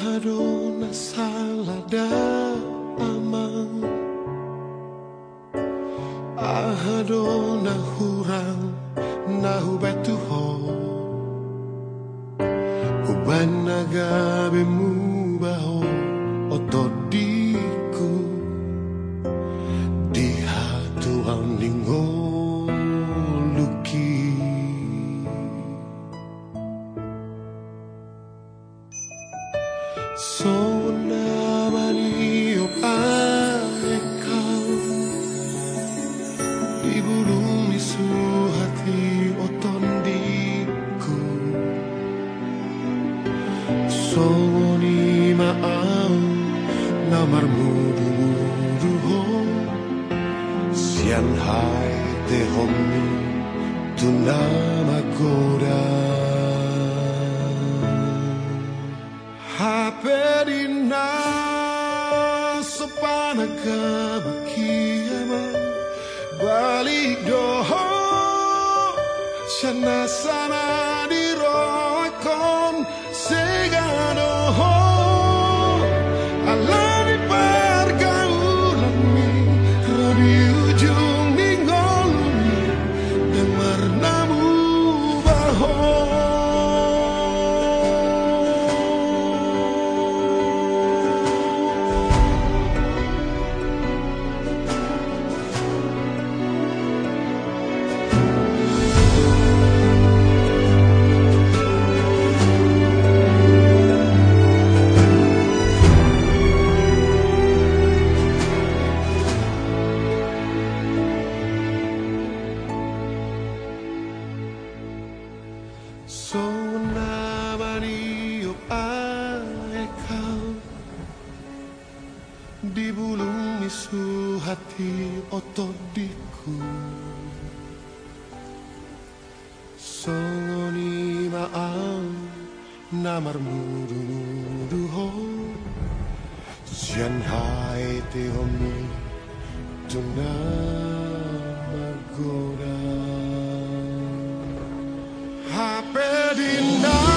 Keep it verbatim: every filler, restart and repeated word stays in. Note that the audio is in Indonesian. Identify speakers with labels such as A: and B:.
A: Ahadona salada amang, ahadona hurang nahu betuho, uban nagabe mu baho otodiku di hatuang lingo luki. So namani opakau di bulung isu hati otondiku. So ni maau namarmu duho sian hai te homi tu nama goda. Haperina sepana kebakiama balik doho sana sana di roakon segadoho ala di pergaulan mi di ujung ninggolumi dengar namu baho. So namani opakau di bulung isu hati otodiku. So ni maau namarmu duho sian hai te homi tu nama goda. Happy dinner.